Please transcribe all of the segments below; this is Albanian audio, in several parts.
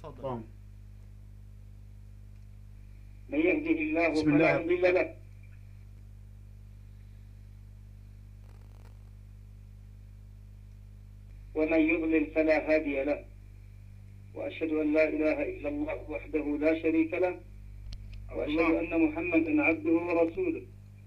تفضل. من يهده الله فلا مضل له ومن يضلل فلا هادي له، وأشهد أن لا إله إلا الله وحده لا شريك له، وأشهد أن محمدا عبده ورسوله.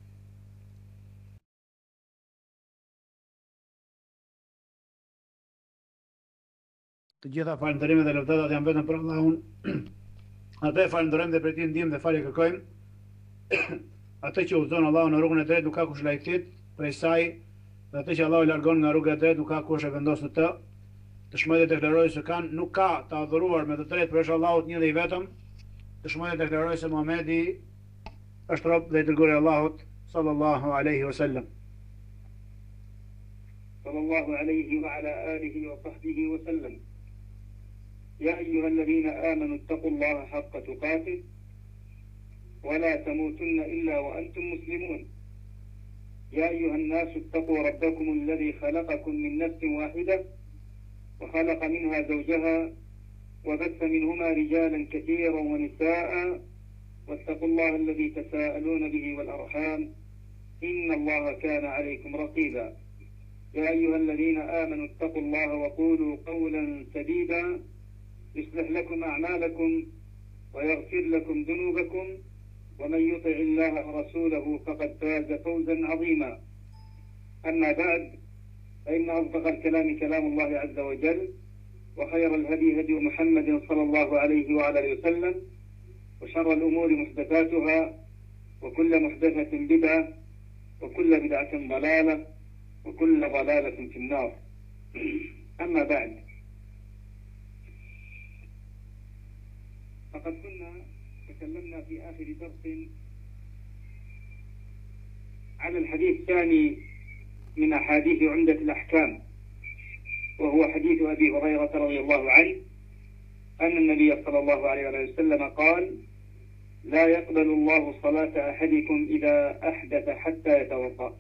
Të gjitha falënderimet dhe lëvdetat janë vetëm për Allahun. Atë falënderojmë dhe për ti ndihmë dhe falje kërkojmë. Atë që udhëzon Allahu në rrugën e drejtë nuk ka kush lajthit prej saj, dhe atë që Allahu largon nga rruga e drejtë nuk ka kush e vendos në të. Dëshmoj dhe deklaroj se nuk ka të adhuruar me të drejtë përveç Allahut një dhe i vetëm. Dëshmoj dhe deklaroj se Muhamedi është rob dhe i dërguari i Allahut sallallahu alaihi wasallam. Sallallahu alaihi wa ala alihi wa sahbihi wa sallam. يا أيها الذين آمنوا اتقوا الله حق تقاته ولا تموتن إلا وأنتم مسلمون. يا أيها الناس اتقوا ربكم الذي خلقكم من نفس واحدة وخلق منها زوجها وبث منهما رجالا كثيرا ونساء واتقوا الله الذي تساءلون به والأرحام إن الله كان عليكم رقيبا. يا أيها الذين آمنوا اتقوا الله وقولوا قولا سديدا يصلح لكم أعمالكم ويغفر لكم ذنوبكم ومن يطع الله ورسوله فقد فاز فوزا عظيما. أما بعد، فإن أصدق الكلام كلام الله عز وجل، وخير الهدي هدي محمد صلى الله عليه وعلى آله وسلم، وشر الأمور محدثاتها وكل محدثة بدعة وكل بدعة ضلالة وكل ضلالة في النار. أما بعد، فقد كنا تكلمنا في آخر درس على الحديث الثاني من أحاديث عمدة الأحكام، وهو حديث أبي هريرة رضي الله عنه أن النبي صلى الله عليه وسلم قال: لا يقبل الله صلاة أحدكم إذا أحدث حتى يتوضأ.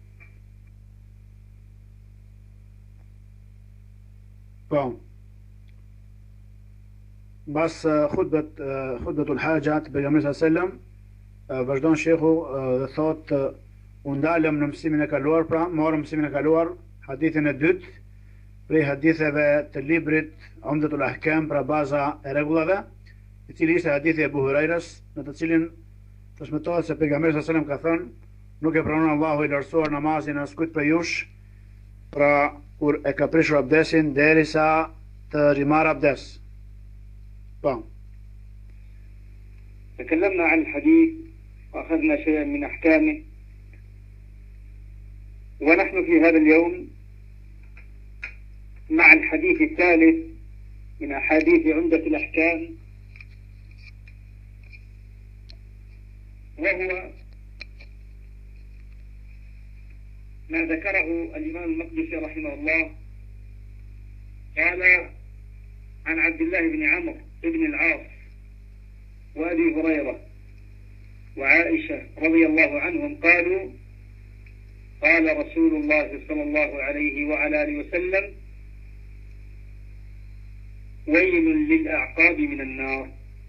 Mbas khutbetul haja të pejgamberit sallallahu alajhi wasallam, vazhdon shehu dhe thot: u ndalëm në mësimin e kaluar, pra morëm mësimin e kaluar, hadithin e dytë prej haditheve të librit Umdatul Ahkam, pra baza e rregullave, i cili ishte hadithi e Abu Hurairës, në të cilin transmetohet se pejgamberi sallallahu alajhi wasallam ka thënë: nuk e pranon Allahu i lartësuar namazin askujt prej jush, pra kur e ka prishur abdesin derisa të rimarrë abdes. تكلمنا عن الحديث وأخذنا شيئا من أحكامه، ونحن في هذا اليوم مع الحديث الثالث من أحاديث عمدة الأحكام، وهو ما ذكره الإمام المقدسي رحمه الله. قال: عن عبد الله بن عمرو بن العاص وأبي هريرة وعائشة رضي الله عنهم قالوا: قال رسول الله صلى الله عليه وعلى آله وسلم: ويل للأعقاب من النار.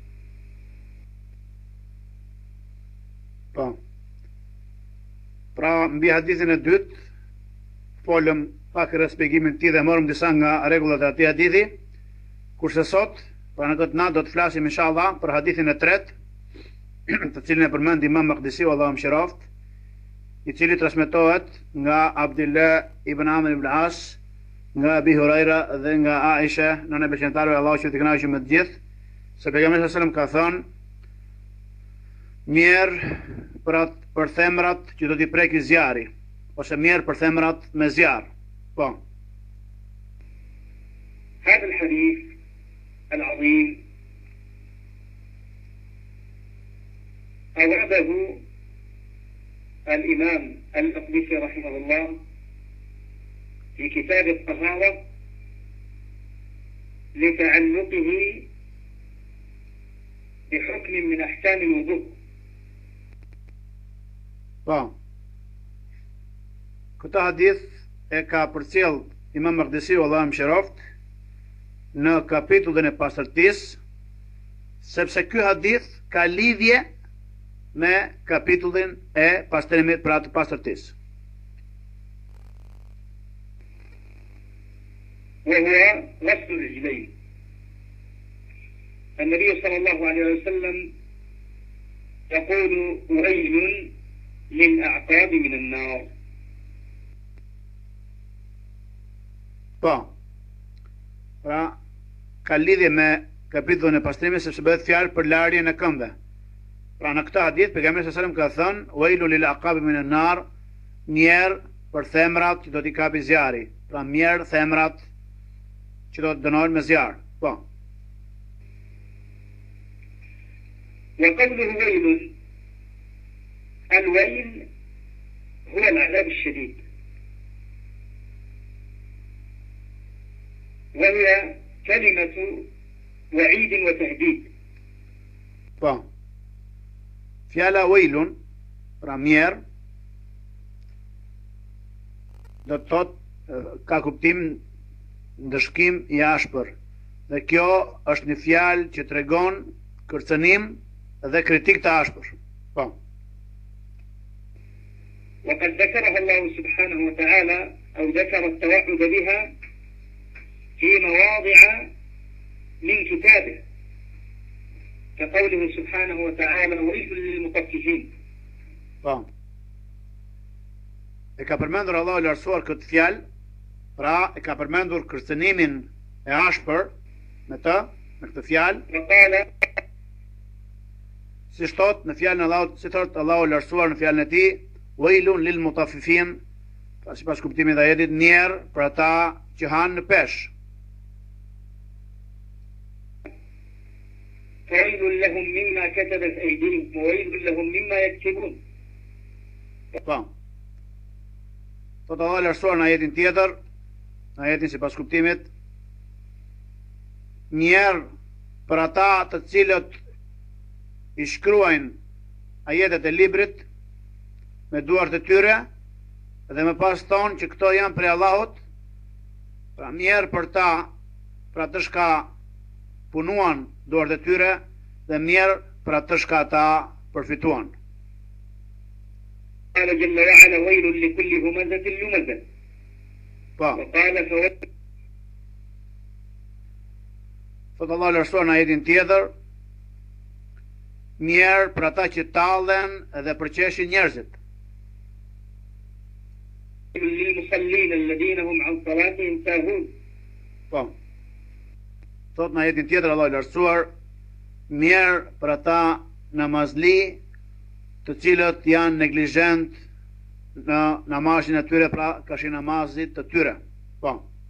Pra, mbi hadithin e dytë, folëm pak respektimin të tij dhe morëm disa nga rregullat e atij hadithi, kurse sot, pra në këtë natë do të flasim inshallah për hadithin e tretë, të cilin e përmend Imam Maqdisiu, Allahu mëshiroft, i cili transmetohet nga Abdullah ibn Amr ibn al-As, nga Abi Huraira dhe nga Aisha, nëna e beqentarëve Allahu që të kënaqë me të gjithë, se pejgamberi sallallahu alajhi wasallam ka thënë: mirë për themrat që do t'i preki zjarri, ose mirë për themrat me zjarr. Po. هذا الحديث العظيم أورده الإمام المقدسي رحمه الله في كتاب الطهارة لتعلقه بحكم من أحكام الوضوء. Këtë hadith e ka përcjell Imam Maqdisiu, Allahu mëshiroft, në kapitullin e pastërtisë, sepse ky hadith ka lidhje me kapitullin e pastrimit pra të pastërtisë. وهو غسل الرجلين. النبي صلى الله عليه وسلم يقول ويل للأعقاب من النار. Po, pra, ka lidhje me kapitullin e pastrimit sepse bëhet fjalë për larjen e këmbëve. Pra në këtë hadith pejgamberi sallallahu alajhi wasallam ka thënë wailu lil aqabi min an-nar, mjerë për themrat që do t'i kapi zjarri. Pra mjerë themrat që do të dënohen me zjarr. Po. وقوله ويل، الويل هو العذاب الشديد، وهي كلمة وعيد وتهديد. Po. Fjala wailun, pra mjerë, do të thotë ka kuptim ndëshkim i ashpër. Dhe kjo është një fjalë që tregon kërcënim dhe kritik të ashpër. Po. وقد ذكرها الله سبحانه وتعالى أو ذكر التوعد بها في مواضع من كتابه، كقوله سبحانه وتعالى ويل للمطففين. Po. E ka përmendur Allahu i lartësuar këtë fjalë, pra e ka përmendur kërcënimin e ashpër me këtë fjalë. وقال Si thot në fjalën e Allahut, si thot Allahu i lartësuar në fjalën e tij, wailun lil mutaffifin, pra sipas kuptimit të ajetit, njerë për ata që hanë në peshë. ويل لهم مما كتبت أيديهم وويل لهم مما يكسبون. Po. Thot Allahu i lartësuar në ajetin tjetër, në ajetin sipas kuptimit, njerë për ata të cilët i shkruajnë ajetet e librit me duart e tyre dhe më pas thonë që këto janë prej Allahut, pra njerë për ta, pra të shka punuan duart e tyre dhe njerë për atë shka ta përfituan. قال جل وعلا ويل لكل همزة لمزة. Po. وقال فويل. Thot Allah lërsuar në ajetin tjetër, njerë për ata që tallen dhe përqeshin njerëzit. للمصلين الذين هم عن صلاتهم ساهون. Po. Thot në ajetin tjetër Allah lërsuar, njerë për ata namazli të cilët janë neglizhent në namazin e tyre, pra kashin namazit të tyre. Po.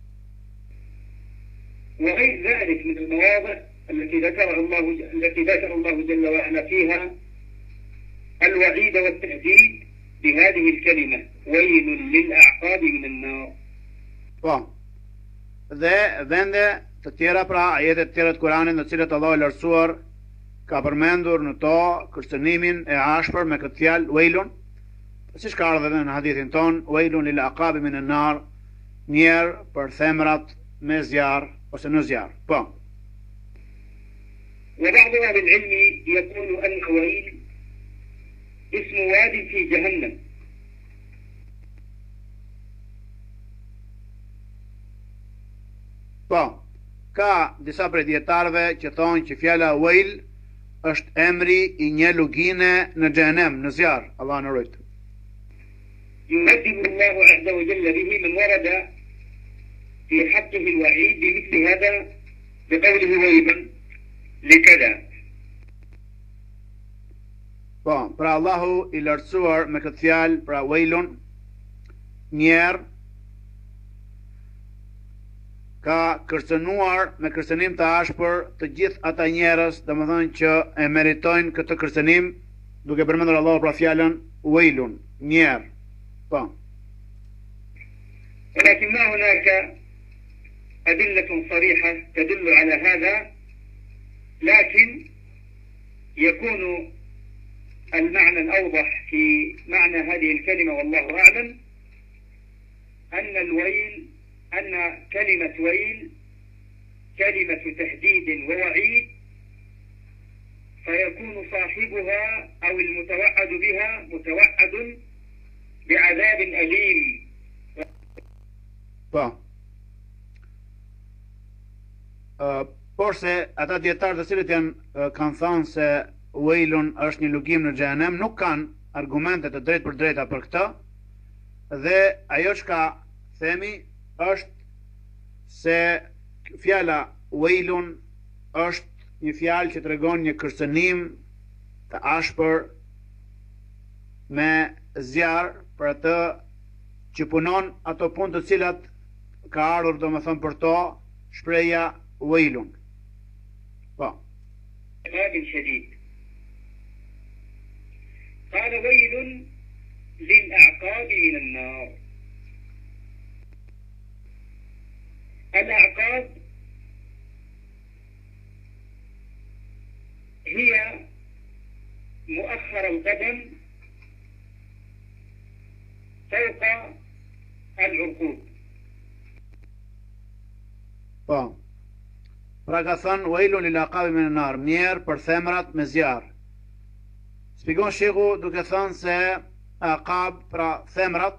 وغير ذلك من المواضع التي ذكر الله جل وعلا فيها الوعيد والتهديد بهذه الكلمة ويل للأعقاب من النار. Po. Dhe vende të tjera, pra ajetet të tjera të Kuranit në cilët Allah i lartësuar ka përmendur në to kërcënimin e ashpër me këtë fjalë wailun, siç ka ardhur edhe në hadithin ton, wailun lil aqabi min an-nar, njerë për themrat me zjarr ose në zjarr. Po. وبعض أهل العلم يقول أن ويل اسم واد في جهنم. Po. Ka disa prej dietarëve që thonë që fjala wail është emri i një lugine në xhenem, në zjarr. Allah na ruaj. يهدد الله عز وجل به من ورد في حقه الوعيد بمثل هذا بقوله ويل لكذا. Po, pra Allahu i lartësuar me këtë fjalë, pra wailun, njerë ka kërcënuar me kërcënim të ashpër të gjithë ata njerëz, domethënë që e meritojnë këtë kërcënim, duke përmendur Allahu pra fjalën wailun, njerë. Po. ولكن ما هناك أدلة صريحة تدل على هذا، لكن يكون المعنى الأوضح في معنى هذه الكلمة والله أعلم أن كلمة ويل كلمة تهديد ووعيد فيكون صاحبها أو المتوعد بها متوعد بعذاب أليم. Por se ata djetarë të cilët kanë thënë se Wailun është një lugim në xhenem, nuk kanë argumente të drejtë për drejta për këtë, dhe ajo çka themi është se fjala Wailun është një fjalë që tregon një kërcënim të ashpër me zjarr për atë që punon ato punë të cilat ka ardhur domethënë për to shpreha Wailun. عذاب شديد. قال ويل للأعقاب من النار. الأعقاب هي مؤخر القدم فوق العقوب. Pra ka thënë Wailun lil aqabi min an-nar, mjerë për themrat me zjarr. Shpjegon shehu duke thënë se aqab, pra themrat,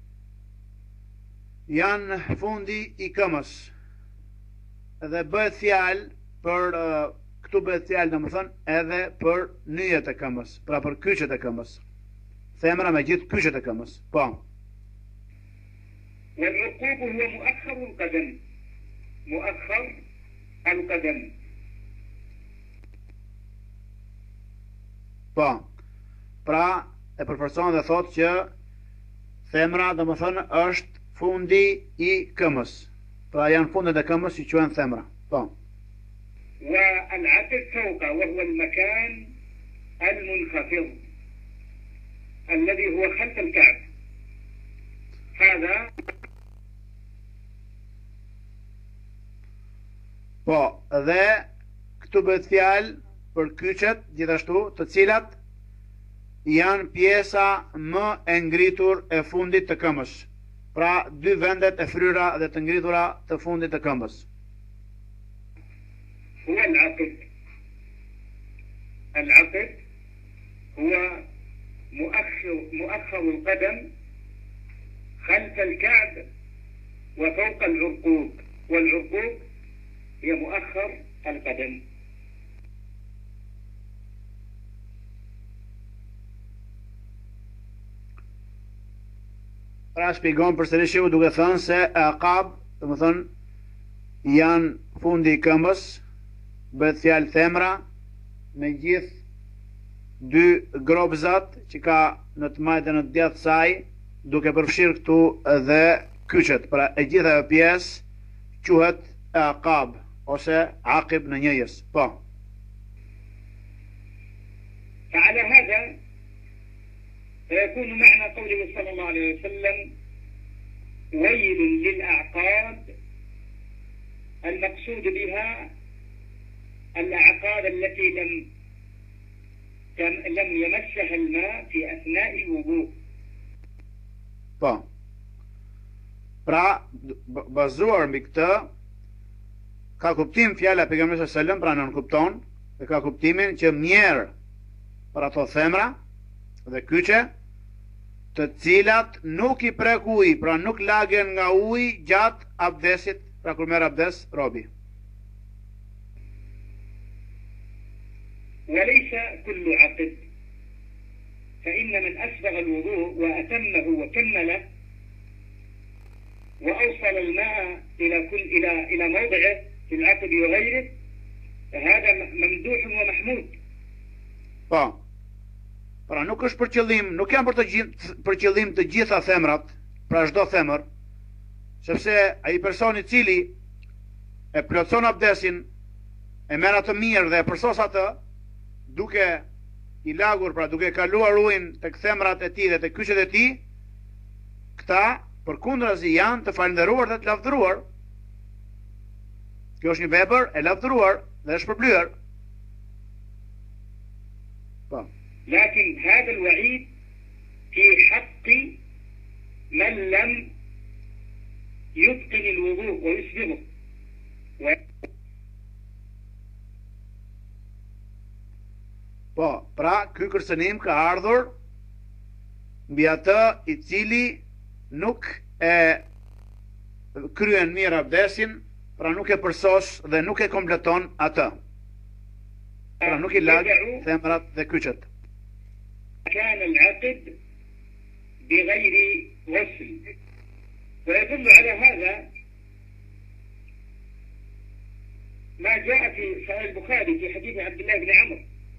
janë fundi i këmës. Edhe bëhet fjalë për këtu bëhet fjalë domethënë edhe për nyjet e këmës, pra për kyçet e këmës. Themra me gjithë kyçet e këmës. Po. والعقوب هو مؤخر القدم. مؤخر القدم. Po. Pra e përforcon dhe thotë që themra domethënë është fundi i këmës. Pra janë fundet e këmës që quhen themra. Po. والعقب فوق وهو المكان المنخفض الذي هو خلف الكعب. هذا Po, dhe këtu bëhet fjalë për kyçet, gjithashtu, të cilat janë pjesa më e ngritur e fundit të këmbës. Pra, dy vendet e fryra dhe të ngritura të fundit të këmbës. هو العقب. العقب هو مؤخر القدم خلف الكعب وفوق العرقوب، والعرقوب هي مؤخر القدم. Pra shpjegon përsëri shehu duke thënë se aqab, domethënë janë fundi i këmbës, bëhet fjalë themra me gjithë dy grobzat që ka në të majtë në të djathtë saj, duke përfshirë këtu edhe kyçet. Pra e gjitha ajo pjesë quhet aqab ose aqib në njëjës. Po. فعلى هذا فيكون معنى قوله صلى الله عليه وسلم ويل للأعقاب، المقصود بها الأعقاب التي لم يمسها الماء في أثناء الوضوء. Po. Pra bazuar mbi këtë ka kuptim fjala e pejgamberit sallallahu alajhi wasallam, pra nën kupton, dhe ka kuptimin që mjerë për ato themra dhe kyçe, të cilat nuk i prek uji, pra nuk lagen nga uji gjatë abdesit, pra kur merr abdes robi. وليس كل عقد، فإن من أسبغ الوضوء وأتمه وكمله وأوصل الماء إلى موضعه في العقد وغيره فهذا ممدوح ومحمود. Po. Pra nuk është për qëllim, nuk janë për qëllim të gjitha themrat, pra çdo themër, sepse ai person i cili e plotson abdesin, e merr atë mirë dhe e përsos atë, duke i lagur, pra duke kaluar ujin tek themrat e tij dhe tek kyçet e tij, këta përkundrazi janë të falënderuar dhe të lavdëruar. Kjo është një vepër e lavdëruar dhe është përblyer. Po. لكن هذا الوعيد في حق من لم يتقن الوضوء ويسبغه. Po, pra ky kërcënim ka ardhur mbi atë i cili nuk e kryen mirë abdesin, pra nuk e përsos dhe nuk e kompleton atë. Pra nuk i lag themrat dhe kyçet. كان العقد بغير غسل، ويدل على هذا ما جاء في صحيح البخاري في حديث عبد الله بن عمرو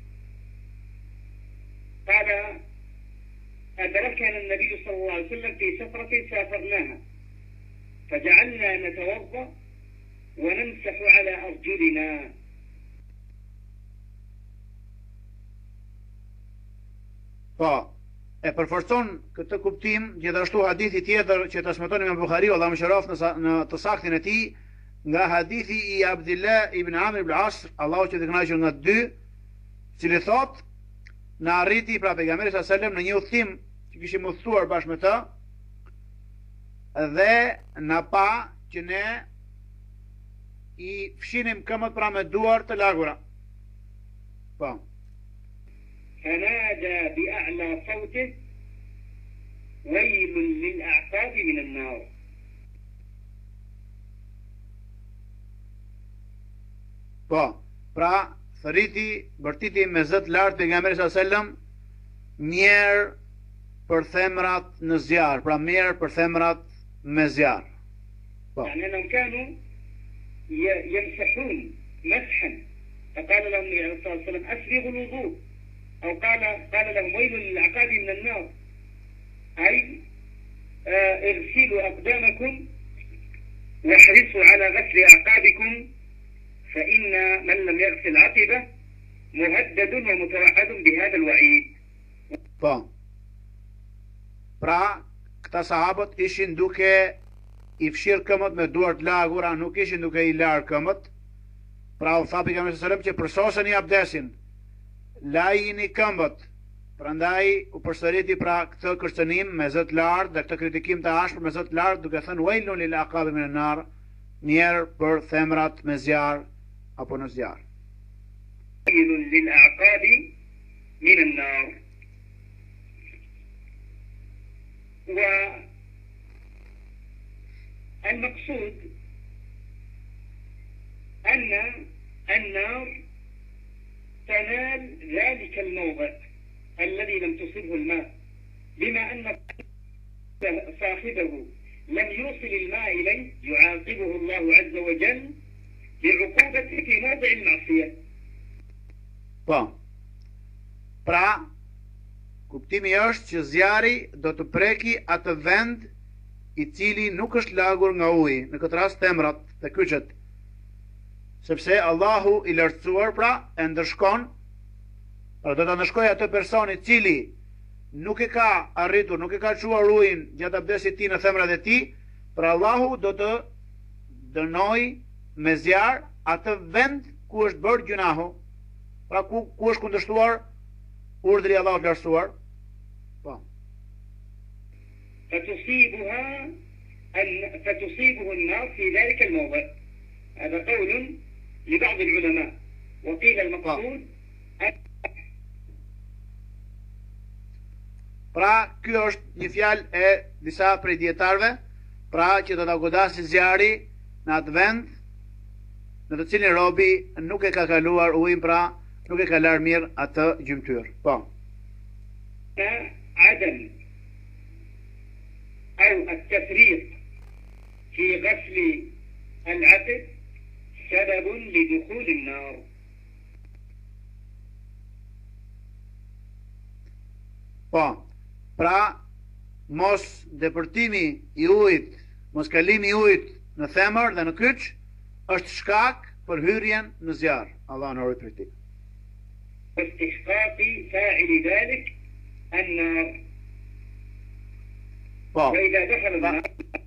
قال: أدركنا النبي صلى الله عليه وسلم في سفرة سافرناها فجعلنا نتوضأ ونمسح على أرجلنا. Po, e përforcon këtë kuptim gjithashtu hadithi tjetër që transmeton Imam Buhariu, Allahu mëshiroft në të saktin e tij, nga hadithi i Abdullah ibn Amr ibn al-As, Allahu që të kënaqur nga dy, cili thot, na arriti pra pejgamberi sallallahu alajhi wasallam në një udhtim që kishim udhëtuar bashkë me të, dhe na pa që ne i fshinim këmbët pra me duar të lagura. Po. فنادى بأعلى صوته: ويل للأعقاب من النار. Po, pra thëriti, bërtiti me zët lartë pejgamberi sallallahu alajhi wasallam, mirë për themrat në zjarr, pra mirë për themrat me zjarr. Po. يعني أنهم كانوا يمسحون مسحا، فقال لهم النبي عليه الصلاة والسلام: أسبغوا الوضوء، أو قال لهم: ويل للعقاب من النار، أي اغسلوا أقدامكم واحرصوا على غسل أعقابكم، فإن من لم يغسل عقبه مهدد ومتوعد بهذا الوعيد. Po. Pra, këta sahabët ishin duke i fshirë këmbët me duart lagura, nuk ishin duke i larë këmbët. Pra u tha pejgamberi sallallahu alajhi wasallam që përsoseni abdesin, lajini këmbët. Prandaj u përsëriti pra këtë kërcënim me zot lart dhe këtë kritikim të ashpër me zot lart, duke thënë wailun lil aqabi min an-nar, mirë për themrat me zjarr apo në zjarr. wailun lil aqabi min an-nar. والمقصود أن النار تنال ذلك الموضع الذي لم تصبه الماء، بما أن صاحبه لم يوصل الماء إليه يعاقبه الله عز وجل بعقوبته في موضع المعصية. Pra, kuptimi është që zjarri do të preki atë vend i cili nuk është lagur nga uji, në këtë rast themrat dhe kyçet. Sepse Allahu i lartësuar pra e ndërshkon, pra do të ndërshkoj atë person i cili nuk e ka arritur, nuk e ka çuar ujin gjatë abdesit tij në themrat e tij, pra Allahu do të dënoj me zjarr atë vend ku është bërë gjunahu, pra ku është kundërshtuar urdhri i Allahut të lartësuar. Po. فتصيبه النار في ذلك الموضع. هذا قول لبعض العلماء، وقيل المقصود Pra, kjo është një fjalë e disa prej dietarëve, pra që do ta godasë zjarri në atë vend në të cilin robi nuk e ka kaluar ujin, pra nuk e ka larë mirë atë gjymtyr. Po. عدم أو التفريط في غسل العقد سبب لدخول النار. Po, pra mos depërtimi i ujit, mos kalimi i ujit në themër dhe në kyç është shkak për hyrjen në zjarr. Allah na ruaj prej tij. واستحقاق فاعل ذلك النار. Po. وإذا دخل النار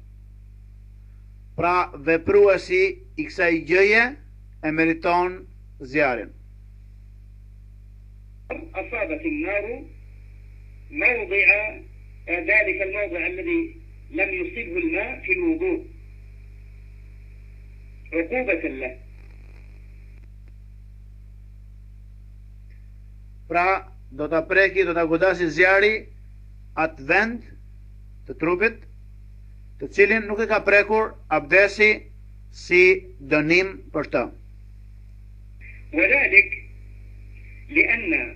Pra vepruesi i kësaj gjëje e meriton zjarrin. أصابت النار موضع ذلك الموضع الذي لم يصبه الماء في الوضوء عقوبة له. pra do ta preki, do ta godasi zjarri atë vend të trupit, të cilin nuk e ka prekur abdesi si dënim për të. وذلك لأن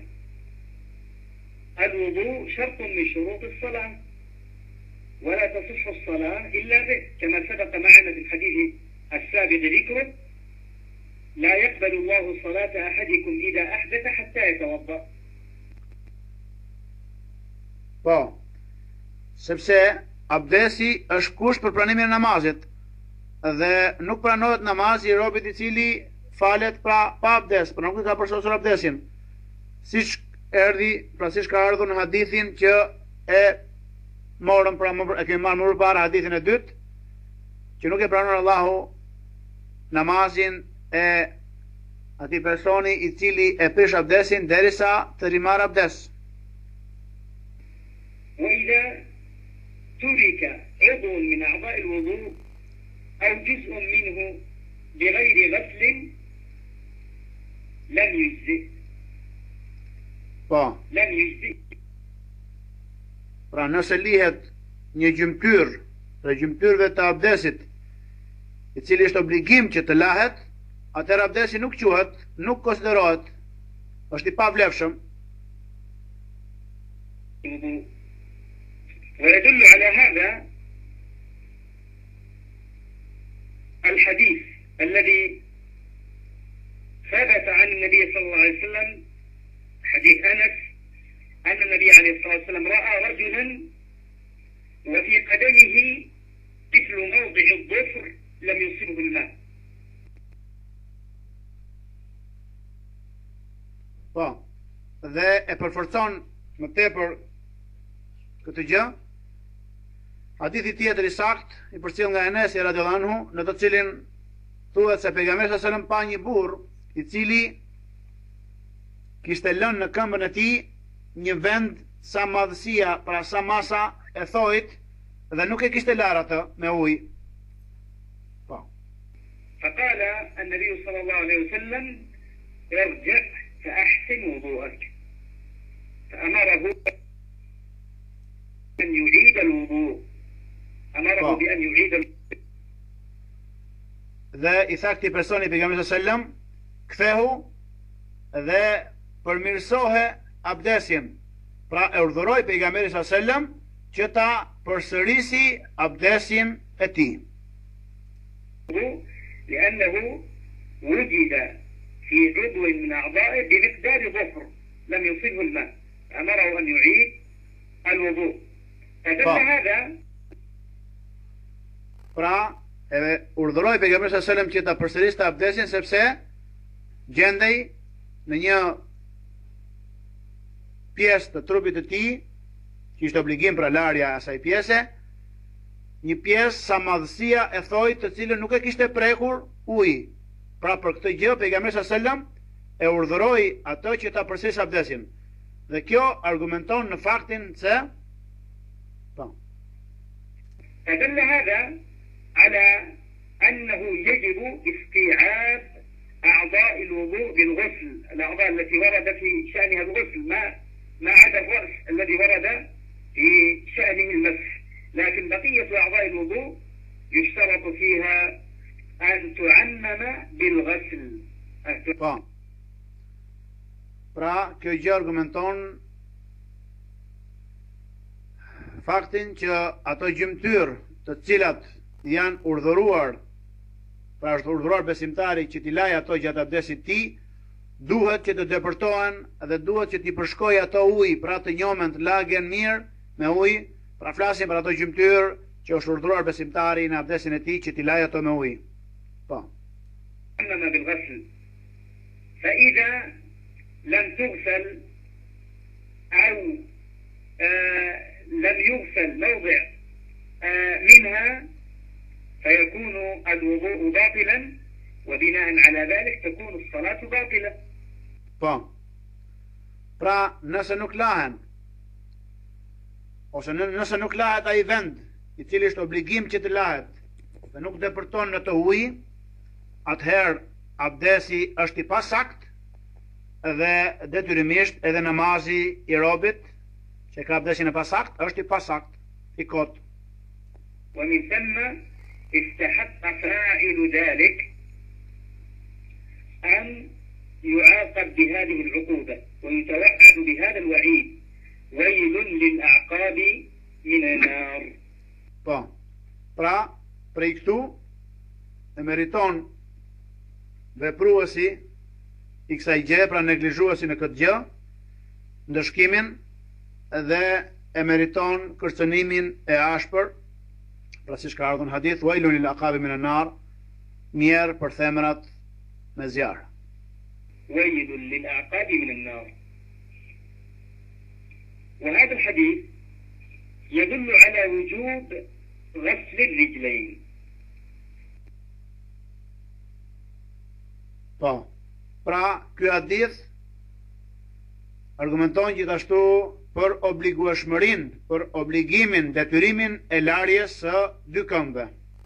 الوضوء شرط من شروط الصلاة ولا تصح الصلاة إلا به كما سبق معنا في الحديث السابق ذكره لا يقبل الله صلاة أحدكم إذا أحدث حتى يتوضأ. Po, sepse abdesi është kusht për pranimin e namazit dhe nuk pranohet namazi i robit i cili falet pa abdes, por nuk ka përsosur abdesin. Siç siç ka ardhur në hadithin që e morëm e kemi marrë më parë hadithin e dytë, që nuk e pranon Allahu namazin e atij personi i cili e prish abdesin derisa të rimarrë abdes. وإذا ترك عضو من أعضاء الوضوء أو جزء منه بغير غسل لم يجزئ. لم يجزئ. Pra nëse lihet një gjymtyr për gjymtyrëve të abdesit, i cili është obligim që të lahet, atëherë abdesi nuk quhet, nuk konsiderohet, është i pavlefshëm. ويدل على هذا الحديث الذي ثبت عن النبي صلى الله عليه وسلم حديث أنس أن النبي عليه الصلاة والسلام رأى رجلا وفي قدمه مثل موضع الظفر لم يصبه الماء. Po, dhe e përforcon më tepër këtë gjë hadithi tjetër i sakt i përcjell nga Enesi radhiyallahu anhu, në të cilin thuhet se pejgamberi sallallahu alajhi wasallam pa një burr i cili kishte lënë në këmbën e tij një vend sa madhësia, pra sa masa e thojit, dhe nuk e kishte larë atë me ujë. Po. فقال النبي صلى الله عليه وسلم ارجع فأحسن وضوءك فأمره أن يعيد الوضوء. أمره بأن يعيد الوضوء. Dhe i tha këtij personi pejgamberit sallallahu alajhi wasallam, kthehu dhe përmirësohe abdesin. Pra e urdhëroi pejgamberi sallallahu alajhi wasallam që ta përsërisi abdesin e tij. لأنه وجد في عضو من أعضائه بمقدار ظفر لم يصبه الماء أمره أن يعيد الوضوء. فدل هذا. Pra e urdhëroi pejgamberi sallallahu alajhi wasallam që ta përsëriste abdesin sepse gjendej në një pjesë të trupit të tij që ishte obligim pra larja asaj pjese, një pjesë sa madhësia e thojt të cilën nuk e kishte prekur ujë. Pra për këtë gjë pejgamberi sallallahu alajhi wasallam e urdhëroi atë që ta përsërisë abdesin. Dhe kjo argumenton në faktin se فدل هذا على أنه يجب استيعاب أعضاء الوضوء بالغسل، الأعضاء التي ورد في شأنها الغسل، ما عدا الرأس الذي ورد في شأنه المسح، لكن بقية أعضاء الوضوء يشترط فيها أن تعمم بالغسل. Pra, kjo gjë argumenton faktin që ato gjymtyr të cilat janë urdhëruar, pra është urdhëruar besimtari që t'i lajë ato gjatë abdesit ti, duhet që të depërtohen dhe duhet që t'i përshkoj ato ujë, pra të njomen të lagen mirë me ujë, pra flasim për ato gjymtyr që është urdhëruar besimtari në abdesin e ti që t'i lajë ato me ujë. Po. فإذا لم تغسل أو لم يغسل موضع منها فيكون الوضوء باطلا وبناء على ذلك تكون الصلاة باطلة. Po. Pra, nëse nuk lahen ose nëse nuk lahet ai vend i cili është obligim që të lahet dhe nuk depërton në të ujë, atëherë abdesi është i pasakt dhe detyrimisht edhe namazi i robit që ka abdesin e pasakt është i pasakt, i kot. ومن ثم استحق فاعل ذلك أن يعاقب بهذه العقوبة ويتوعد بهذا الوعيد ويل للأعقاب من النار. Pra, prej këtu e meriton vepruesi i kësaj gjë, pra neglizhuesi në këtë gjë, ndëshkimin dhe e meriton kërcënimin e ashpër, pra siç ka ardhur në hadith, wailun lil aqabi min an-nar, mjerë për themrat me zjarr. wailun lil aqabi min an-nar. وهذا الحديث يدل على وجوب غسل الرجلين. Pra, ky hadith argumenton gjithashtu për obligueshmërinë, për obligimin, detyrimin e larjes së dy këmbëve.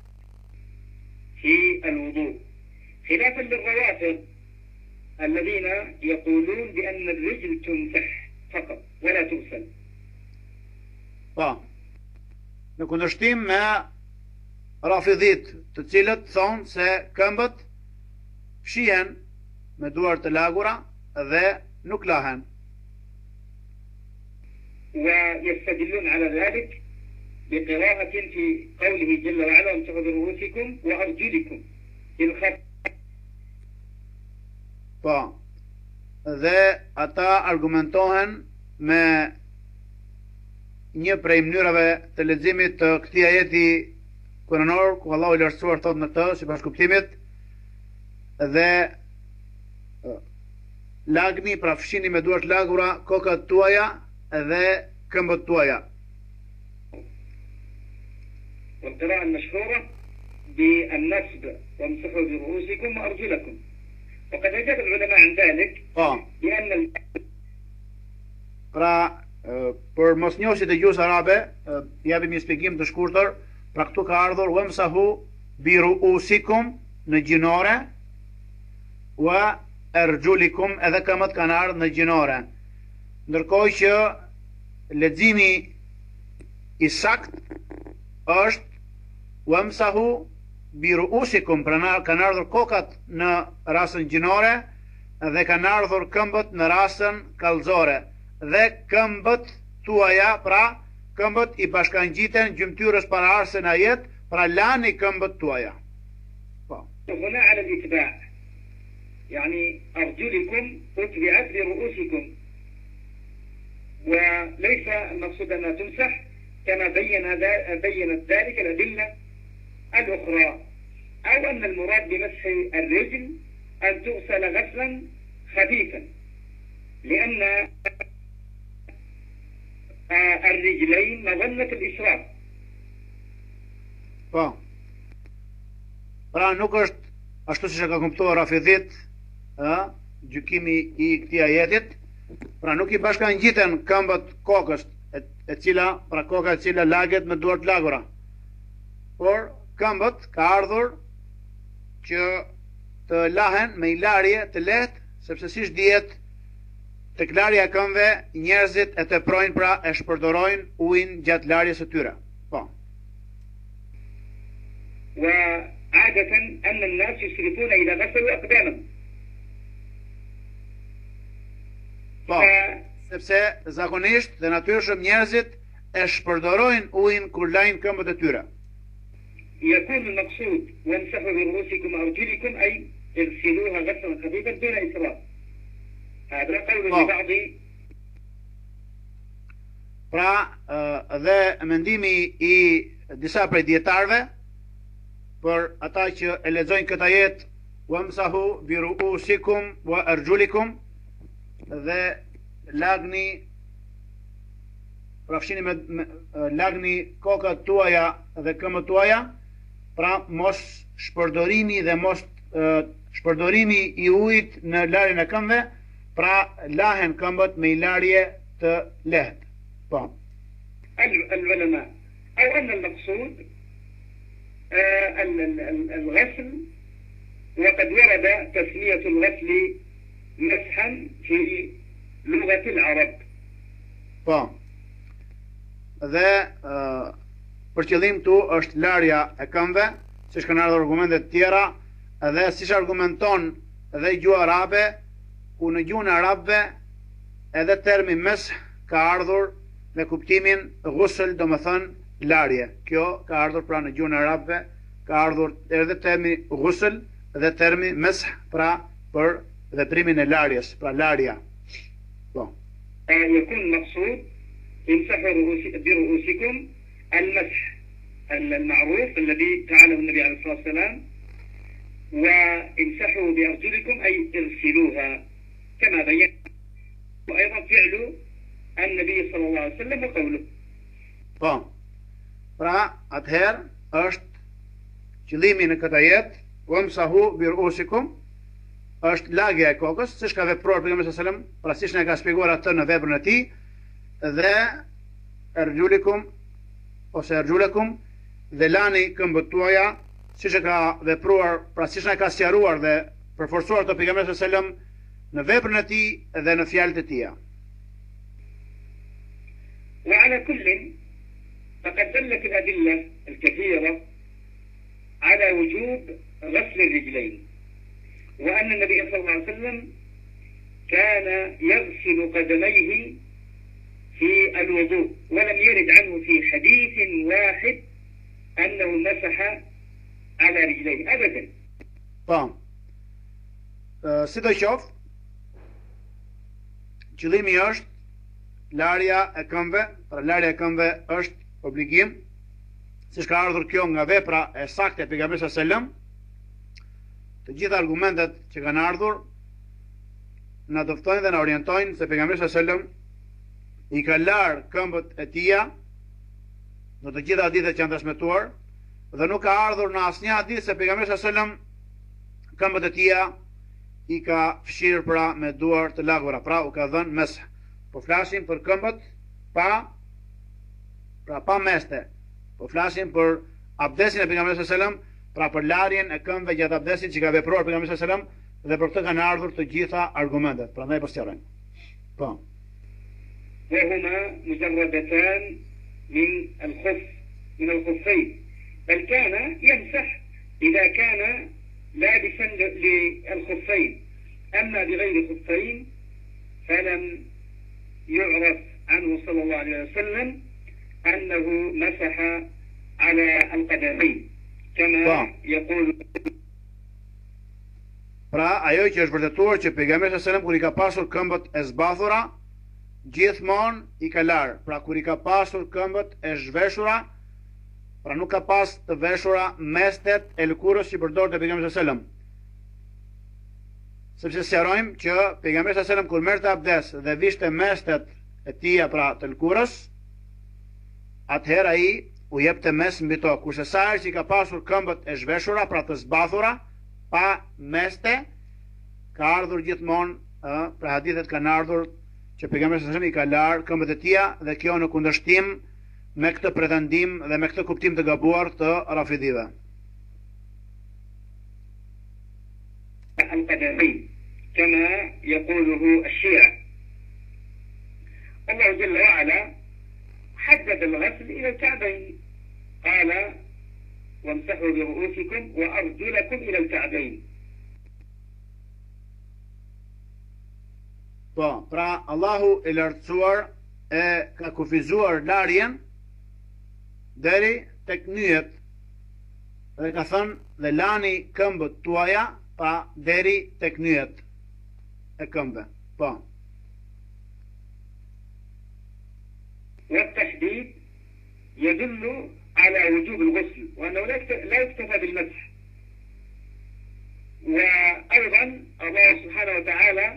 في الوضوء خلافا للروافض الذين يقولون بأن الرجل تمسح فقط ولا تغسل. Në kundërshtim me rafidhit, të cilët thonë se këmbët fshihen me duar të lagura dhe nuk lahen. ويستدلون على ذلك بقراءة في قوله جل وعلا وامسحوا برؤوسكم وأرجلكم بالخط. Dhe ata argumentohen me një prej mënyrave të leximit të këtij ajeti kuranor, ku Allahu i lartësuar thot në këtë sipas kuptimit, dhe lagni, pra fshini me duart lagura kokat tuaja dhe këmbët tuaja. والقراءة المشهورة بالنصب وامسحوا برؤوسكم وأرجلكم. وقد أجاب العلماء عن ذلك بأن Pra, për mosnjohësit e gjuhës arabe, japim një shpjegim të shkurtër. Pra këtu ka ardhur wamsahu bi ru'usikum në gjinore, wa arjulikum edhe këmbët kanë ardhur në gjinore. Ndërkohë që leximi i sakt është wamsahu bi ru'usikum, pra kanë ardhur kokat në rasën gjinore dhe kanë ardhur këmbët në rasën kallëzore. Dhe këmbët tuaja, pra këmbët i bashkangjiten gjymtyrës paraardhëse në ajet, pra lani këmbët tuaja. هنا على الإتباع يعني أرجلكم أتبعت برؤوسكم وليس المقصود أنها تمسح كما بينت ذلك الأدلة الأخرى أو أن المراد بمسح الرجل أن تغسل غسلا خفيفا لأن الرجلين مظنة الإسراف. Pra nuk është ashtu siç e ka kuptuar rafidhit, gjykimi i këtij ajetit, pra nuk i bashkangjiten këmbët kokës, e cila, pra koka e cila laget me duart lagura. Por këmbët ka ardhur që të lahen me larje të lehtë, sepse siç dihet tek larja e këmbëve njerëzit e teprojnë, pra e shpërdorojnë ujin gjatë larjes së tyre. وعادة أن الناس يسرفون إذا غسلوا أقدامهم. Sepse zakonisht dhe natyrshëm njerëzit e shpërdorojnë ujin kur lajnë këmbët e tyre. يكون المقصود وامسحوا برؤوسكم وأرجلكم أي اغسلوها غسلا خفيفا دون إسراف. هذا قول لبعض. Pra, dhe mendimi i disa prej dietarëve për ata që e lexojnë këtë ajet wamsahu bi ru'usikum wa arjulikum, dhe lagni, pra fshini me lagni kokat tuaja dhe këmbët tuaja, pra mos shpërdorimi dhe mos shpërdorimi i ujit në larjen e këmbëve, pra lahen këmbët me larje të lehtë. العلماء أو أن المقصود الغسل، وقد ورد تسمية الغسل مسحا في لغة العرب. Po. Dhe për qëllim këtu është larja e këmbëve, siç kanë ardhur argumente të tjera, edhe siç argumenton edhe gjuha arabe, ku në gjuhën arabe edhe termi mes ka ardhur me kuptimin ghusl, domethënë larje. Kjo ka ardhur pra në gjuhën arabe, ka ardhur edhe termi ghusl dhe termi mes pra për veprimin e larjes, pra larja. Po. يكون مقصود امسحوا برؤوسكم المسح المعروف الذي فعله النبي عليه الصلاة والسلام، وامسحوا بأرجلكم أي اغسلوها كما بين، وأيضا فعل النبي صلى الله عليه وسلم وقوله. Po. Pra, atëherë është qëllimi në këtë jetë, wamsahu bir'usikum, është lagja e kokës, siç ka vepruar pejgamberi sallallahu alajhi wasallam, pra siç ne ka shpjeguar atë në veprën e tij, dhe erjulikum ose erjulakum, dhe lani këmbët tuaja, siç e ka vepruar, pra siç ne ka sqaruar dhe përforcuar të pejgamberi sallallahu alajhi wasallam në veprën e tij dhe në fjalët e tija. وعلى كل فقد دلت الأدلة الكثيرة على وجوب غسل الرجلين، وأن النبي صلى الله عليه وسلم كان يغسل قدميه في الوضوء، ولم يرد عنه في حديث واحد أنه مسح على رجليه أبدا. Sidoqoftë, qëllimi është larja e këmbëve, pra larja e këmbëve është obligim, siç ka ardhur kjo nga vepra e saktë e pejgamberit sallallahu alajhi wasallam. Të gjitha argumentet që kanë ardhur na doftojnë dhe na orientojnë se pejgamberi sallallahu alajhi wasallam i ka larë këmbët e tija në të gjitha hadithet që janë transmetuar, dhe nuk ka ardhur në asnjë hadith se pejgamberi sallallahu alajhi wasallam këmbët e tija i ka fshirë pra me duar të lagura, pra u ka dhënë mes. Po flasim për këmbët pa meste. Po flasim për abdesin e pejgamberit sallallahu alajhi wasallam, pra për larjen e këmbëve gjatë abdesit që ka vepruar pejgamberi sallallahu alajhi wasallam, dhe për këtë kanë ardhur të gjitha argumentet. Prandaj po sqarojmë. Po. وهما مجردتان من الخف من الخفين، بل كان يمسح إذا كان لابسا للخفين، أما بغير خفين فلم يعرف عنه صلى الله عليه وسلم أنه مسح على القدمين كما يقول. Pra ajo që është vërtetuar që pejgamberi sallallahu alajhi wasallam kur i ka pasur këmbët e zbathura, gjithmonë i ka larë. Pra kur i ka pasur këmbët e zhveshura, pra nuk ka pas të veshura mestet e lëkurës që përdorte pejgamberi sallallahu alajhi wasallam. Sepse sqarojmë që pejgamberi sallallahu alajhi wasallam kur merrte abdes dhe vishte mestet e tija pra të lëkurës, atëherë ai u jepte mes mbi to, kurse sa herë që i ka pasur këmbët e zhveshura, pra të zbathura, pa meste, ka ardhur gjithmonë, pra hadithet kanë ardhur që pejgamberi sallallahu alajhi wasallam i ka larë këmbët e tija, dhe kjo në kundërshtim me këtë pretendim dhe me këtë kuptim të gabuar të rafidive. القدمين كما يقوله الشيعة. الله جل وعلا حدد الغسل إلى الكعبين، قال وامسحوا برؤوسكم وأرجلكم إلى الكعبين. Po, pra Allahu i lartësuar e ka kufizuar larjen deri tek nyjet, dhe ka thënë dhe lani këmbët tuaja pa deri tek nyjet e këmbëve. Po. والتحديد يدل على وجوب الغسل، وأنه لا يكتفى بالمسح. وأيضا الله سبحانه وتعالى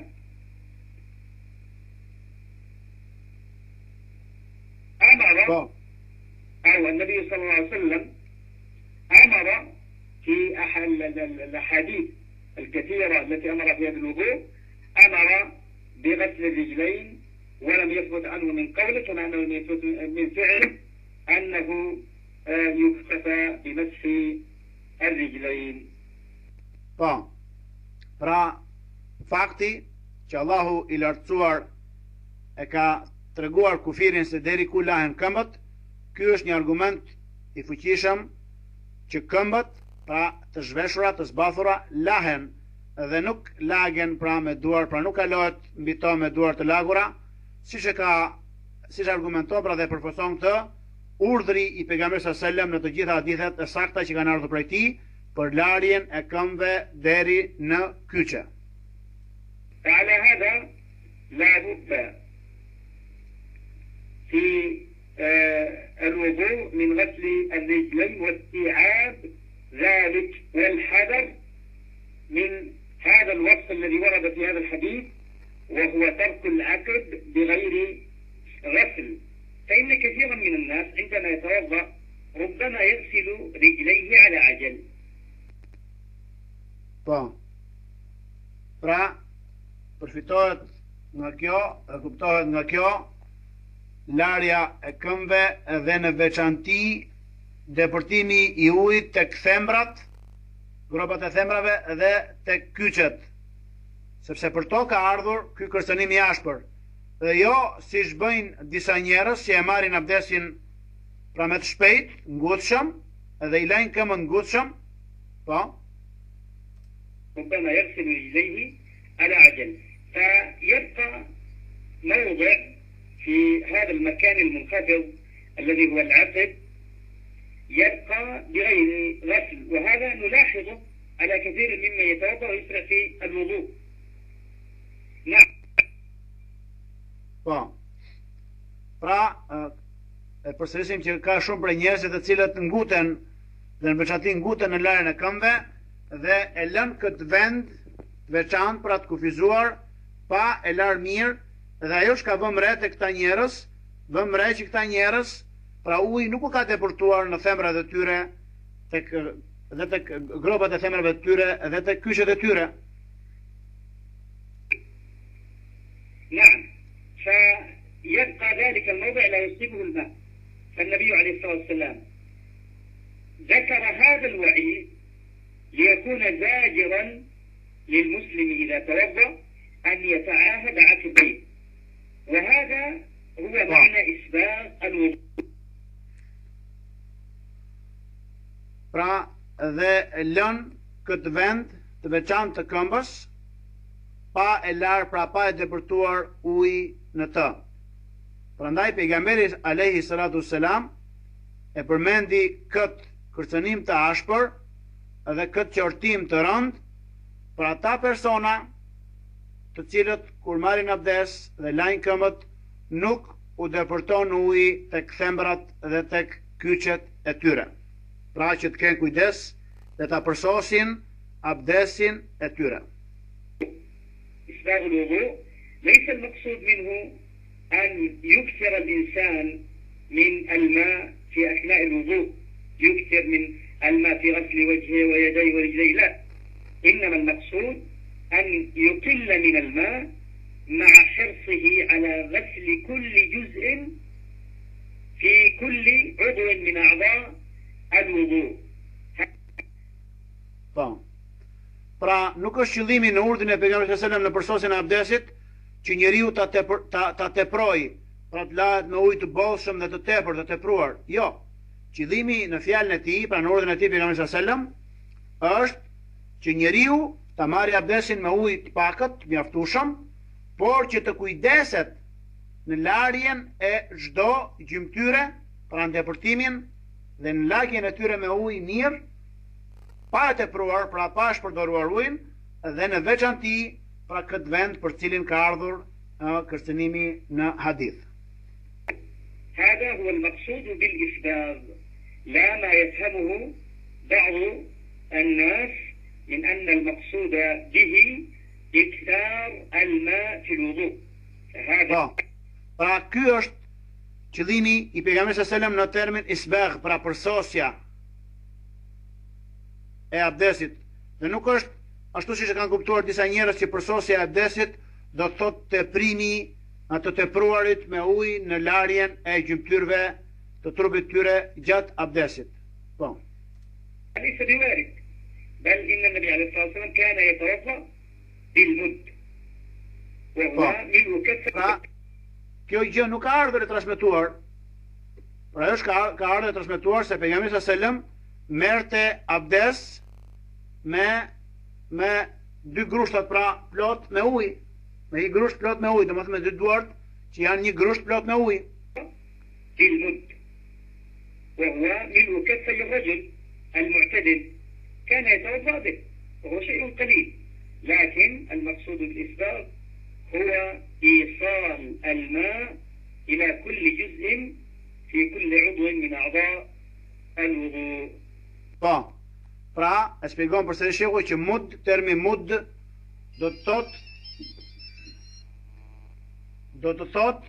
أمر، أو النبي صلى الله عليه وسلم أمر في الأحاديث الكثيرة التي أمر فيها بالوضوء، أمر بغسل الرجلين، ولم يثبت عنه من قوله كما أنه لم يثبت من فعله أنه يكتفى بمسح الرجلين. Po, pra fakti që Allahu i lartësuar e ka treguar kufirin se deri ku lahen këmbët, ky është një argument i fuqishëm që këmbët, pra të zhveshura, të zbathura, lahen dhe nuk lagen pra me duar, pra nuk kalohet mbi to me duar të lagura, siç argumenton pra dhe përforcon këtë urdhri i pejgamberit sallallahu alajhi wasallam në të gjitha hadithet e sakta që kanë ardhur prej tij për larjen e këmbëve deri në kyçe. فعلى هذا لا بد في الوضوء من غسل الرجلين واستيعاب ذلك والحذر من هذا الوصف الذي ورد في هذا الحديث وهو ترك العقد بغير غسل. فإن كثيرا من الناس عندما يتوضأ ربما يغسل رجليه على عجل. Pra, përfitohet nga kjo, e kuptohet nga kjo larja e këmbëve dhe në veçanti depërtimi i ujit tek thembrat, gropat e thembrave dhe tek kyçet. Sepse për to ka ardhur ky kërcënim i ashpër. Dhe jo siç bëjnë disa njerëz që e marrin abdesin pra me të shpejt, ngutshëm, dhe i lajnë këmbën ngutshëm, po. ربما يغسل رجليه على عجل فيبقى موضع في هذا المكان المنخفض الذي هو العقب يبقى بغير غسل، وهذا نلاحظه على كثير مما يتوضأ ويسرع في الوضوء. نعم. Pra, përsërisim që ka shumë për njerëzit të cilët nguten dhe në veçanti nguten në larjen e këmbëve dhe e lën këtë vend veçantë pra të kufizuar pa e larë mirë, dhe ajo që ka vëmë re të këta njerëz, vëmë re që këta njerëz pra uji nuk u ka depërtuar në thembrat e tyre dhe tek gropat e thembrave të tyre dhe tek kyçet e tyre. نعم. فيبقى ذلك الموضع لا يصيبه الماء. فالنبي عليه الصلاة والسلام ذكر هذا الوعيد ليكون زاجرا للمسلم إذا توضأ أن يتعاهد عقبيه، وهذا هو معنى إسباغ الوضوء. Pra dhe lën këtë vend të veçantë të këmbës pa e larë, pra pa e depërtuar uji në të. Prandaj pejgamberi alayhi salatu selam e përmendi këtë kërcënim të ashpër dhe këtë qortim të rënd për ata persona të cilët kur marrin abdes dhe lajnë këmbët nuk u depërton uji tek thembrat dhe tek kyçet e tyre. Pra që të kenë kujdes dhe ta përsosin abdesin e tyre. إسباغ الوضوء ليس المقصود منه أن يكثر الإنسان من الماء في أثناء الوضوء، يكثر من الماء في غسل وجهه ويديه ورجليه، لا، إنما المقصود أن يقل من الماء مع حرصه على غسل كل جزء في كل عضو من أعضاء الوضوء. Pra nuk është qëllimi në urdhën e pejgamberit sallallahu alajhi wasallam në përsosjen e abdesit që njeriu ta teprojë, pra të lahet me ujë të bollshëm dhe të tepërt, të tepruar. Jo. Qëllimi në fjalën e tij, pra në urdhën e tij pejgamberit sallallahu alajhi wasallam është që njeriu ta marrë abdesin me ujë të pakët, mjaftueshëm, por që të kujdeset në larjen e çdo gjymtyre, pra në depërtimin dhe në lagjen e tyre me ujë mirë, pa e tepruar, pra pa shpërdoruar ujin, dhe në veçanti pra këtë vend për cilin ka ardhur kërcënimi në hadith. هذا هو المقصود بالإسباغ، لا ما يفهمه بعض الناس من أن المقصود به إكثار الماء في الوضوء. هذا pra ky është qëllimi i pejgamberit sallallahu alajhi wasallam në termin isbagh, pra përsosja e abdesit, dhe nuk është ashtu siç e kanë kuptuar disa njerëz që përsosja e abdesit do të thotë teprimi atë tepruarit me ujë në larjen e gjymtyrëve të trupit tyre gjatë abdesit. Po. ليس بوارد، بل إن النبي عليه الصلاة والسلام كان يتوضأ بالمد، وهو ملء كفة. Pra, kjo gjë nuk ka ardhur e transmetuar. Pra është ka ardhur e transmetuar se pejgamberi sallallahu alajhi wasallam merrte abdes me dy grushtat pra plot me ujë. Me një grusht plot me ujë, domethënë me dy duart që janë një grusht plot me ujë. في المد وهو ملء كفة الرجل المعتدل كان يتوضأ به وهو شيء قليل، لكن المقصود بالإسباغ هو إيصال الماء إلى كل جزء في كل عضو من أعضاء الوضوء. Po, pra e shpjegon përsëri shehu që mud, termi mud do të thot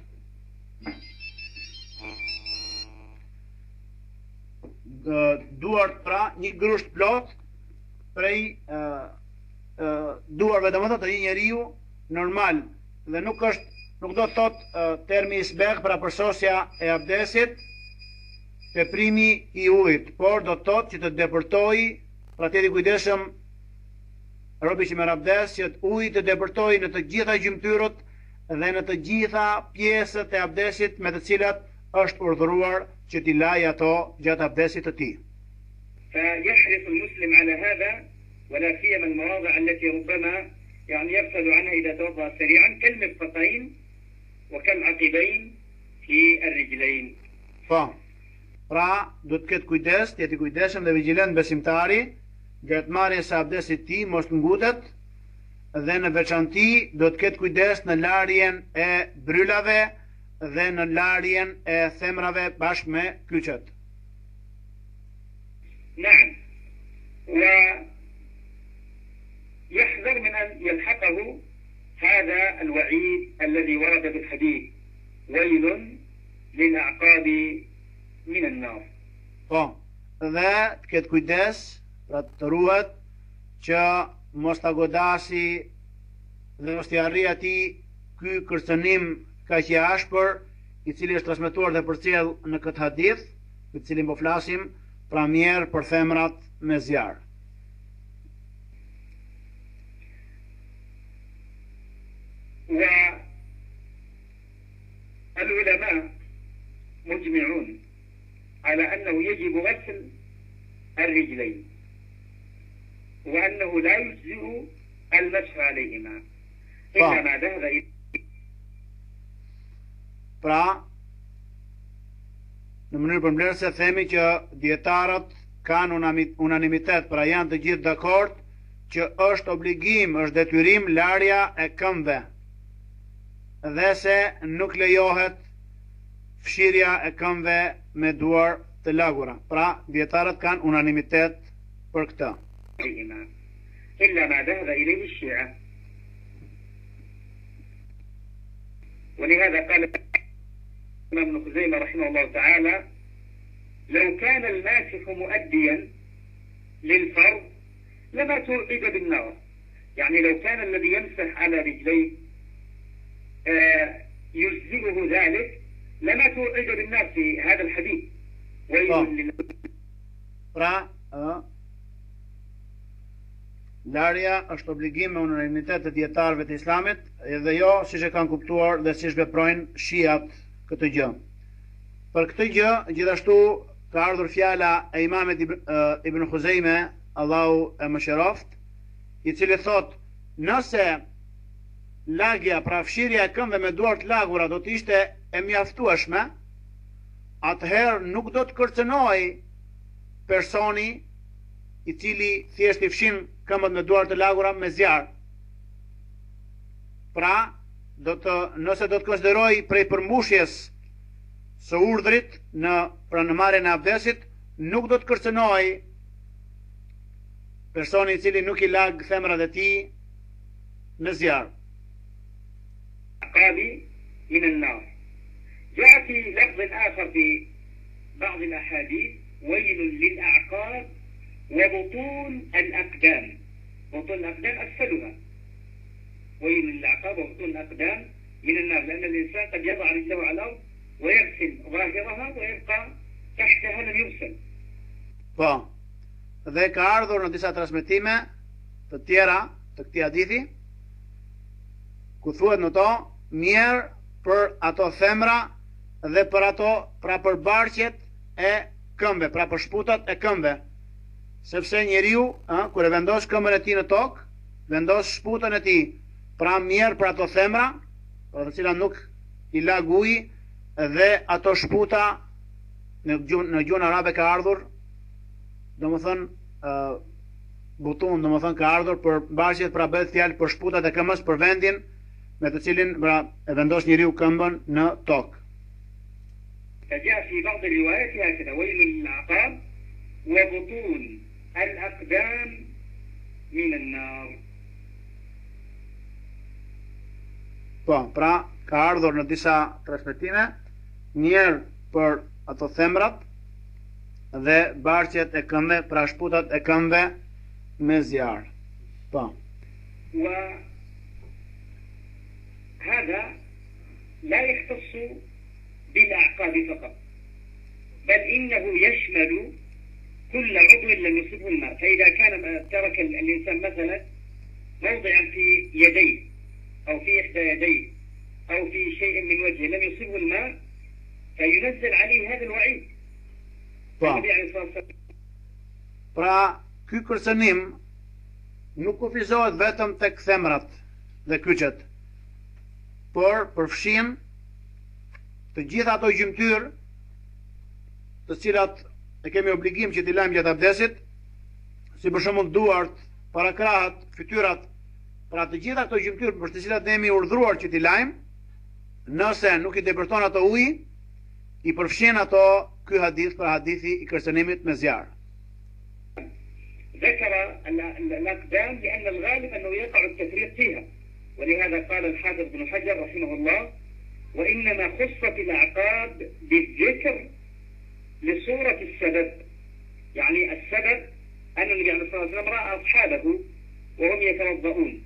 duart, pra një grusht plot prej duarve, domethënë të një njeriu normal, dhe nuk do të thot termi isbegh pra përsosja e abdesit teprimi i ujit, por do të thot që të depërtoj, pra të jeti kujdesshëm robi që merr abdes, që uji të depërtoj në të gjitha gjymtyrët dhe në të gjitha pjesët e abdesit me të cilat është urdhëruar që t'i laj ato gjatë abdesit të tij. فيحرص المسلم على هذا ولا سيما المواضع التي ربما يغفل عنها إذا توضأ سريعا كالمرفقين وكالعقبين في الرجلين. Pra, do të ketë kujdes, të jeti kujdesshëm dhe vigjilent besimtari, gjatë marrjes së abdesit të tij mos ngutet, dhe në veçanti do të ketë kujdes në larjen e bryllave dhe në larjen e themrave bashkë me kyçet. نعم، ويحذر من أن يلحقه هذا الوعيد الذي ورد بالحديث ويل للأعقاب من النار. Po, dhe të ketë kujdes, pra të ruhet që mos ta godasi dhe mos t'i arrijë atij ky kërcënim kaq i ashpër, i cili është transmetuar dhe përcjell në këtë hadith, për cilin po flasim, pra mjerë për themrat me zjarr. والعلماء مجمعون على أنه يجب غسل الرجلين وأنه لا يجزئ المسح عليهما إلا ما ذهب إليه. Pra, në mënyrë përmbledhëse themi që dietarët kanë unanimitet, pra janë të gjithë dakord që është obligim, është detyrim larja e këmbëve, dhe se nuk lejohet fshirja e këmbëve me duar të lagura. Pra, dietarët kanë unanimitet për këtë. إلا ما ذهب إليه الشيعة، ولهذا قال الإمام ابن خزيمة رحمه الله تعالى: لو كان الماسح مؤديا للفرض لما توعد بالنار. يعني لو كان الذي يمسح على رجليه يجزئه ذلك لما توعد بالنار في هذا الحديث. ويل larja është obligim me unanimitet të dietarëve të Islamit, edhe jo siç e kanë kuptuar dhe siç veprojnë shiat këtë gjë. Për këtë gjë gjithashtu ka ardhur fjala e Imamit Ibn Khuzejme, Allahu e mëshiroft, i cili thot: nëse lagja, pra fshirja e këmbëve me duar të lagura do të ishte e mjaftueshme, atëherë nuk do të kërcënoj personi i cili thjesht i fshin këmbët me duar të lagura me zjarr. Pra, nëse do të konsideroj prej përmbushjes së urdhrit në marrjen e abdesit, nuk do të kërcënoj personi i cili nuk i lag themrat e tij në zjarr. من النار. جاء في لفظ آخر في بعض الأحاديث: ويل للأعقاب وبطون الأقدام. بطون الأقدام أسفلها. ويل للأعقاب وبطون الأقدام من النار، لأن الإنسان قد يضع رجله على الأرض ويغسل ظاهرها ويبقى تحتها لم يغسل. Po, dhe ka ardhur në disa transmetime të tjera të këtij hadithi ku thuhet në to mirë për ato themra dhe për ato pra për barqet e këmbëve, pra për shputat e këmbëve. Sepse njeriu, kur e vendos këmbën e tij në tokë, vendos shputën e tij pra mirë për ato themra, për të cilat nuk i lag uji, dhe ato shputa në gjuhën arabe ka ardhur, domethënë butun, domethënë ka ardhur për barqet, pra bëhet fjalë për shputat e këmbës, për vendin me të cilin pra e vendos njeriu këmbën në tokë. فجاء في بعض الروايات هكذا: ويل للأعقاب وبطون الأقدام من النار. Po, pra ka ardhur në disa transmetime njerë për ato themrat dhe barqet e këmbëve, pra shputat e këmbëve me zjarr. Po. وهذا لا يختص بالأعقاب فقط، بل إنه يشمل كل عضو لم يصبه الماء. فإذا كان ترك الإنسان مثلا موضعا في يديه أو في إحدى يديه أو في شيء من وجهه لم يصبه الماء، فينزل عليه هذا الوعيد. Pra, ky kërcënim nuk kufizohet vetëm tek themrat dhe kyçet, por përfshin të gjitha ato gjymtyr të cilat e kemi obligim që t'i lajmë gjatë abdesit, si për shembull duart, parakrahët, fytyrat. Pra të gjitha ato gjymtyr për të cilat ne jemi urdhëruar që t'i lajmë, nëse nuk i depërton ato uji, i përfshin ato ky hadith, pra hadithi i kërcënimit me zjarr. ذكر الأقدام لأن الغالب أنه يقع التفريق فيها، ولهذا قال الحافظ بن حجر رحمه الله: وإنما خصت الأعقاب بالذكر لصورة السبب. يعني السبب أن النبي عليه الصلاة والسلام رأى أصحابه وهم يتوضؤون.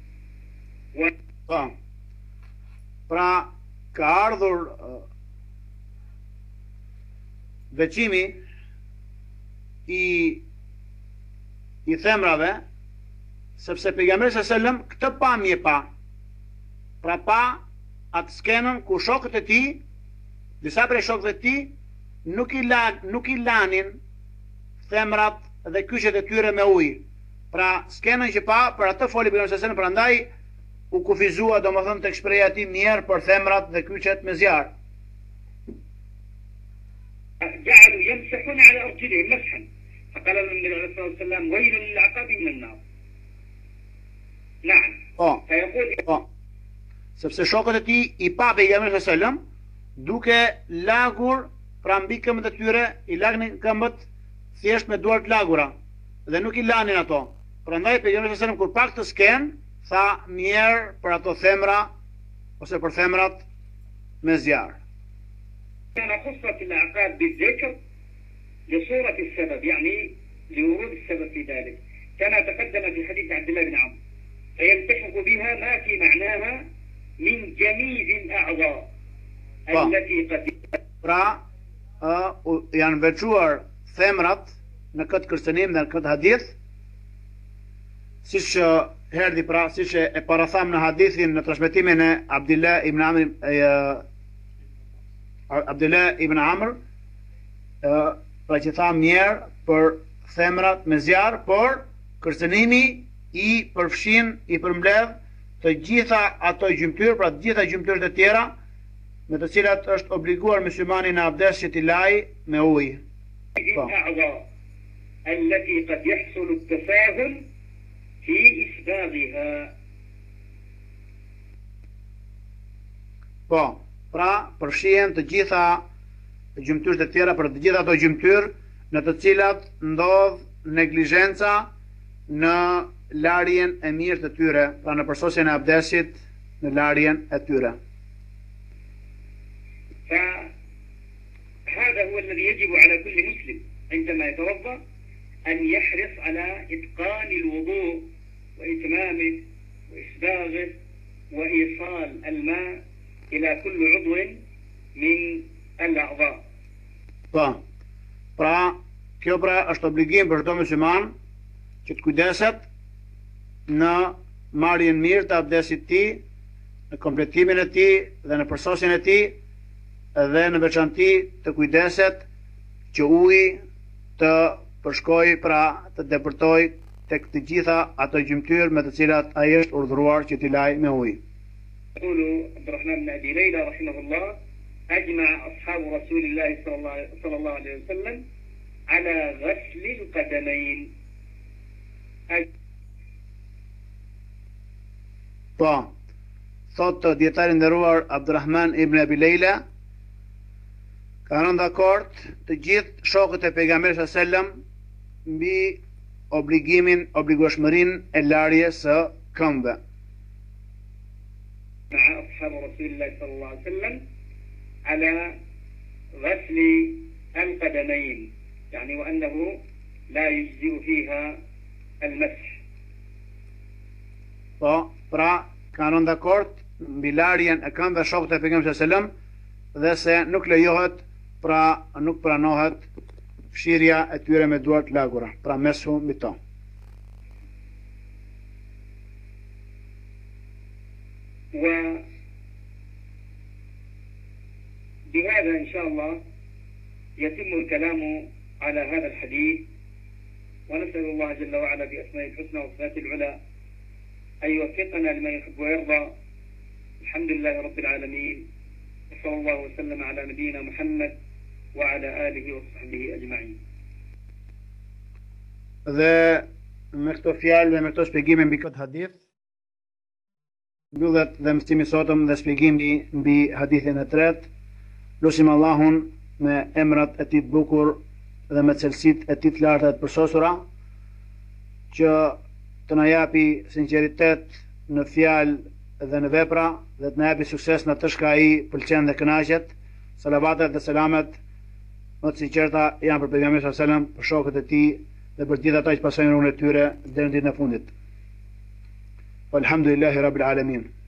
Pra ka ardhur veçimi i themrave, sepse pejgamberi sallallahu alajhi wasallam këtë pamje pa. Pra pa atë skenën ku shokët e tij, disa prej shokëve të tij nuk i lanin themrat dhe kyçet e tyre me ujë. Pra skenën që pa, për atë foli pejgamberi sallallahu alajhi wasallam, prandaj u kufizua domethënë tek shpreha e tij mirë për themrat dhe kyçet me zjarr. جعلوا يمسحون على أرجلهم مسحا، فقال النبي عليه الصلاة والسلام: ويل للأعقاب من النار. نعم. فيقول sepse shokët e tij i pa pejgamberin sallallahu alajhi wasallam duke lagur pra mbi këmbët e tyre, i lagnin këmbët thjesht me duart lagura dhe nuk i lanin ato. Prandaj pejgamberi sallallahu alajhi wasallam kur pak të sken, tha mirë për ato themra ose për themrat me zjarr. كان خصت الأعقاب بالذكر لصورة السبب، يعني لورود السبب في ذلك، كما تقدم في حديث عبد الله بن عمرو، فيلتحق بها ما في معناها من جميع الأعضاء التي قد. Pra, janë veçuar themrat në këtë kërcënim dhe në këtë hadith, siç herdi pra, siç e paratham në hadithin në transmetimin e Abdullah ibn Amr, pra që tha mirë për themrat me zjarr, por kërcënimi i përfshin, i përmbledh të gjitha ato gjymtyr, pra të gjitha gjymtyrët e tjera me të cilat është obliguar muslimani në abdes që t'i laj me ujë. التي قد يحصل التساهل في إسباغها. Po, pra përfshihen të gjitha gjymtyrët e tjera, për të gjitha ato gjymtyr në të cilat ndodh neglizhenca në larjen e mirë të tyre, pra në përsosjen e abdesit në larjen e tyre. فهذا هو الذي يجب على كل مسلم عندما يتوضأ أن يحرص على إتقان الوضوء وإتمامه وإسباغه وإيصال الماء إلى كل عضو من الأعضاء. Pra, kjo pra është obligim për çdo musliman që të kujdeset në marrjen mirë të abdesit tij në kompletimin e tij dhe në përsosjen e tij dhe në veçanti të kujdeset që uji të përshkoj pra të depërtoj tek të gjitha ato gjymtyr me të cilat ai është urdhëruar që t'i laj me ujë. يقول عبد الرحمن بن أبي ليلى رحمه الله: أجمع أصحاب رسول الله صلى الله عليه وسلم على غسل القدمين. Po, thot dietari nderuar Abdurrahman ibn Abi Leila, ka rënë dakord të gjithë shokët e pejgamberit sallallahu alajhi wasallam mbi obligueshmërinë e larjes së këmbëve. مع أصحاب رسول الله صلى الله عليه وسلم على غسل القدمين، يعني وأنه لا يجزئ فيها المسح. Po, pra kanë rënë dakord mbi larjen e këmbëve shokët e pejgamberit sallallahu alajhi wasallam dhe se nuk lejohet, pra nuk pranohet fshirja e tyre me duart lagura, pra meshu mbi to. وبهذا إن شاء الله يتم الكلام على هذا الحديث، ونسأل الله جل وعلا بأسمائه الحسنى وصفاته العلى أن يوفقنا لما يحب ويرضى. الحمد لله رب العالمين، وصلى الله وسلم على نبينا محمد وعلى آله وصحبه أجمعين. Dhe me këto fjalë, me këto shpjegime mbi këtë hadith, mbyllet dhe mësimi sotëm dhe shpjegimi mbi hadithin e tretë. Lutim Allahun me emrat e tij të bukur dhe me cilësitë e tij të larta të përsosura që të na japi sinqeritet në fjalë dhe në vepra dhe të na japi sukses në atë çka ai pëlqen dhe kënaqet. Salavatet dhe selamet më të sinqerta janë për pejgamberin sallallahu alajhi wasallam, për shokët e tij dhe për gjithë ata që pasojnë rrugën e tyre deri në ditën e fundit. Walhamdulillahi rabbil alamin.